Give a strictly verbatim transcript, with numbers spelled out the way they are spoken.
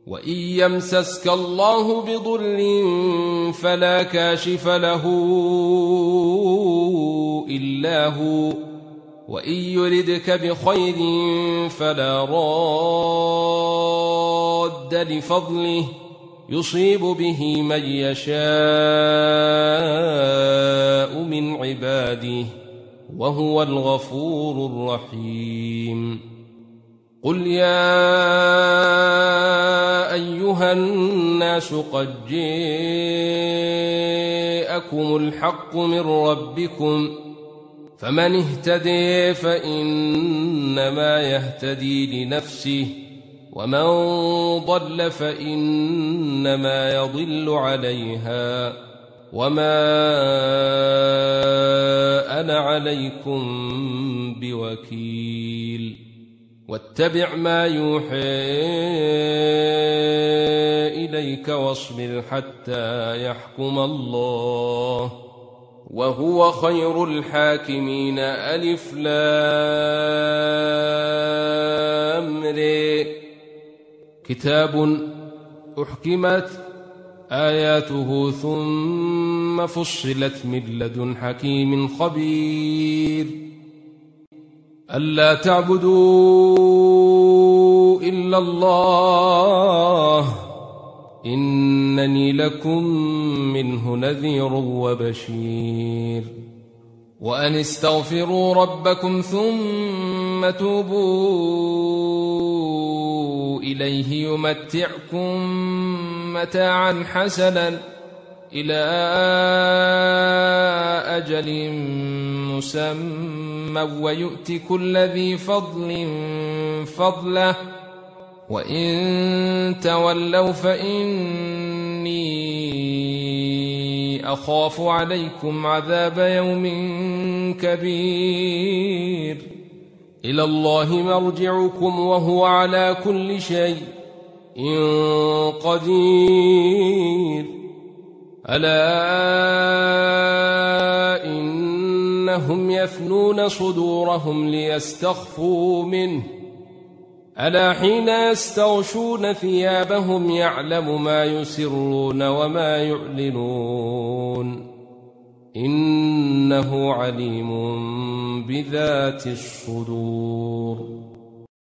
وإن يمسسك الله بضر فلا كاشف له إلا هو، وإن يردك بخير فلا راد لفضله يصيب به من يشاء من عباده وهو الغفور الرحيم. قل يا أيها الناس قد جاءكم الحق من ربكم، فمن اهتدي فإنما يهتدي لنفسه، ومن ضل فإنما يضل عليها، وما أنا عليكم بوكيل. واتبع ما يوحى إليك واصبر حتى يحكم الله وهو خير الحاكمين. ألف لام ر. كتاب أحكمت آياته ثم فصلت من لدن حكيم خبير. ألا تعبدوا إلا الله إنني لكم منه نذير وبشير. وأن استغفروا ربكم ثم توبوا إليه يمتعكم متاعا حسنا إلى أجل مسمى ويؤت كل ذي فضل فضله، وإن تولوا فإني أخاف عليكم عذاب يوم كبير. إلى الله مرجعكم وهو على كل شيء قدير. ألا إنهم يثنون صدورهم ليستخفوا منه، ألا حين يستغشون ثيابهم يعلم ما يسرون وما يعلنون، إنه عليم بذات الصدور.